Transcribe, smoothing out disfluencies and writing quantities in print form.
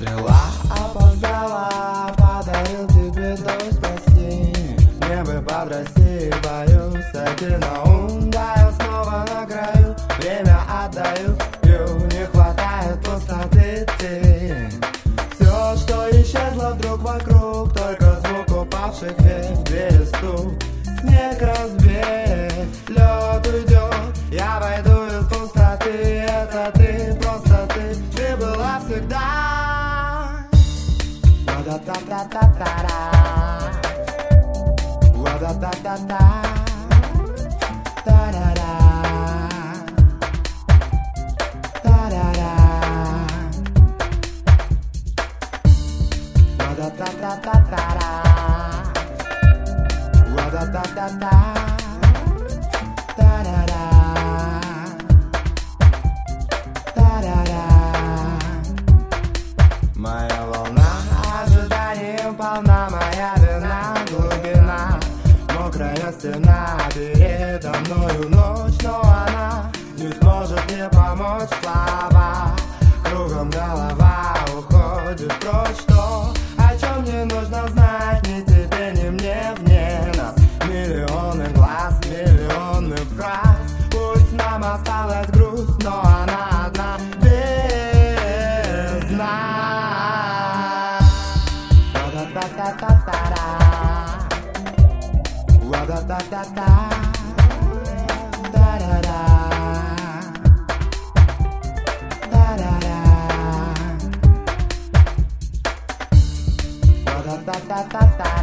Стрела опоздала, подарил тебе дождь, прости. Мне бы подрасти, боюсь, сойти на ум. Да, я снова на краю, время отдаю, не хватает пустоты ты. Все, что исчезло вдруг вокруг, только звук упавших век, двери стук. Снег разбег, лед уйдет, я войду из пустоты. Это ты, просто ты была всегда. Ла-да-да-да-да-да-да, ла-да-да-да-да, да-да-да, да-да-да, ла-да-да-да-да-да, ла-да-да-да-да, да-да-да, да-да-да. Моя волна ожиданием полна, моя вина, глубина, мокрая стена передо мною ночь, но она не сможет мне помочь. Слова, кругом голова уходит прочь. То, о чем мне нужно знать, ни тебе, ни мне, вне нас миллионы глаз, миллионы фраз. Пусть нам осталась грусть, но она одна, без нас. Ла-да-да-да-да-да, ла-да-да-да-да, да-да-да, да-да-да, ла-да-да-да-да-да.